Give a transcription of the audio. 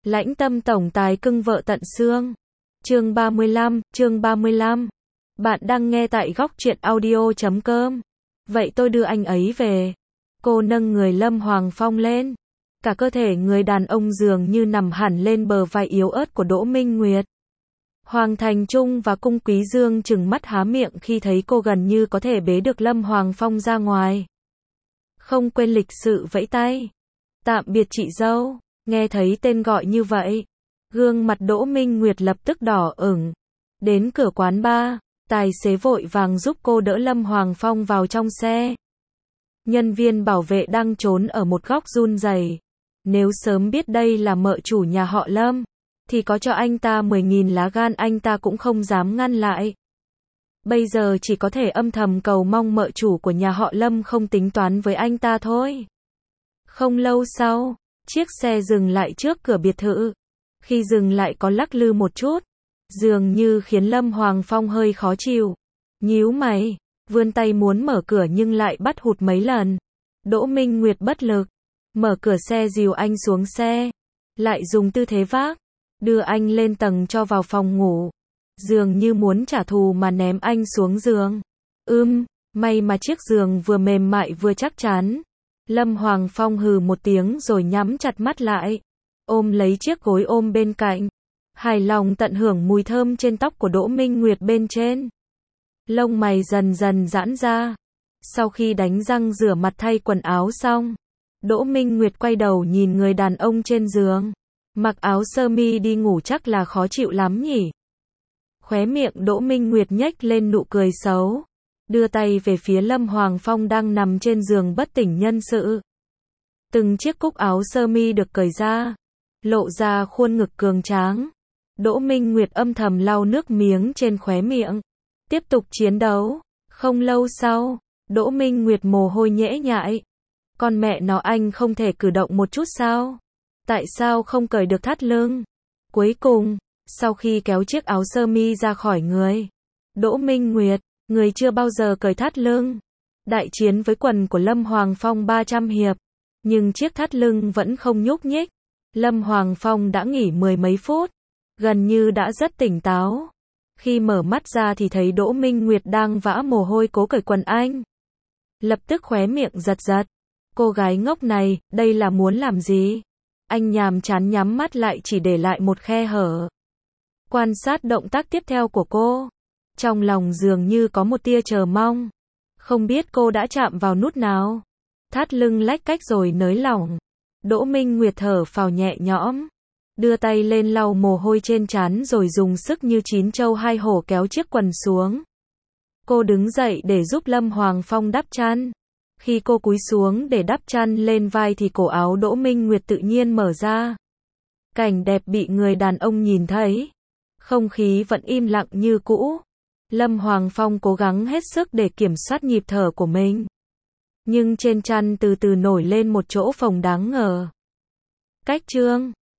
Lãnh tâm tổng tài cưng vợ tận xương. Chương 35. Bạn đang nghe tại góc truyện audio.com. Vậy tôi đưa anh ấy về. Cô nâng người Lâm Hoàng Phong lên. Cả cơ thể người đàn ông dường như nằm hẳn lên bờ vai yếu ớt của Đỗ Minh Nguyệt. Hoàng Thành Trung và Cung Quý Dương trừng mắt há miệng khi thấy cô gần như có thể bế được Lâm Hoàng Phong ra ngoài. Không quên lịch sự vẫy tay. Tạm biệt chị dâu. Nghe thấy tên gọi như vậy, gương mặt Đỗ Minh Nguyệt lập tức đỏ ửng. Đến cửa quán bar, tài xế vội vàng giúp cô đỡ Lâm Hoàng Phong vào trong xe. Nhân viên bảo vệ đang trốn ở một góc run rẩy. Nếu sớm biết đây là mợ chủ nhà họ Lâm, thì có cho anh ta 10.000 lá gan anh ta cũng không dám ngăn lại. Bây giờ chỉ có thể âm thầm cầu mong mợ chủ của nhà họ Lâm không tính toán với anh ta thôi. Không lâu sau, chiếc xe dừng lại trước cửa biệt thự. Khi dừng lại có lắc lư một chút, dường như khiến Lâm Hoàng Phong hơi khó chịu. Nhíu mày, vươn tay muốn mở cửa nhưng lại bắt hụt mấy lần. Đỗ Minh Nguyệt bất lực, mở cửa xe dìu anh xuống xe, lại dùng tư thế vác, đưa anh lên tầng cho vào phòng ngủ. Dường như muốn trả thù mà ném anh xuống giường. May mà chiếc giường vừa mềm mại vừa chắc chắn. Lâm Hoàng Phong hừ một tiếng rồi nhắm chặt mắt lại, ôm lấy chiếc gối ôm bên cạnh, hài lòng tận hưởng mùi thơm trên tóc của Đỗ Minh Nguyệt bên trên. Lông mày dần dần giãn ra. Sau khi đánh răng rửa mặt thay quần áo xong, Đỗ Minh Nguyệt quay đầu nhìn người đàn ông trên giường. Mặc áo sơ mi đi ngủ chắc là khó chịu lắm nhỉ. Khóe miệng Đỗ Minh Nguyệt nhếch lên nụ cười xấu. Đưa tay về phía Lâm Hoàng Phong đang nằm trên giường bất tỉnh nhân sự. Từng chiếc cúc áo sơ mi được cởi ra, lộ ra khuôn ngực cường tráng. Đỗ Minh Nguyệt âm thầm lau nước miếng trên khóe miệng. Tiếp tục chiến đấu. Không lâu sau, Đỗ Minh Nguyệt mồ hôi nhễ nhại. Con mẹ nó, anh không thể cử động một chút sao? Tại sao không cởi được thắt lưng? Cuối cùng, sau khi kéo chiếc áo sơ mi ra khỏi người Đỗ Minh Nguyệt, người chưa bao giờ cởi thắt lưng. Đại chiến với quần của Lâm Hoàng Phong 300 hiệp, nhưng chiếc thắt lưng vẫn không nhúc nhích. Lâm Hoàng Phong đã nghỉ mười mấy phút, gần như đã rất tỉnh táo. Khi mở mắt ra thì thấy Đỗ Minh Nguyệt đang vã mồ hôi cố cởi quần anh. Lập tức khóe miệng giật giật. Cô gái ngốc này, đây là muốn làm gì? Anh nhàm chán nhắm mắt lại chỉ để lại một khe hở. Quan sát động tác tiếp theo của cô. Trong lòng dường như có một tia chờ mong. Không biết cô đã chạm vào nút nào. Thắt lưng lách cách rồi nới lỏng. Đỗ Minh Nguyệt thở phào nhẹ nhõm. Đưa tay lên lau mồ hôi trên trán rồi dùng sức như chín trâu hai hổ kéo chiếc quần xuống. Cô đứng dậy để giúp Lâm Hoàng Phong đắp chăn. Khi cô cúi xuống để đắp chăn lên vai thì cổ áo Đỗ Minh Nguyệt tự nhiên mở ra. Cảnh đẹp bị người đàn ông nhìn thấy. Không khí vẫn im lặng như cũ. Lâm Hoàng Phong cố gắng hết sức để kiểm soát nhịp thở của mình. Nhưng trên chăn từ từ nổi lên một chỗ phồng đáng ngờ. Cách chương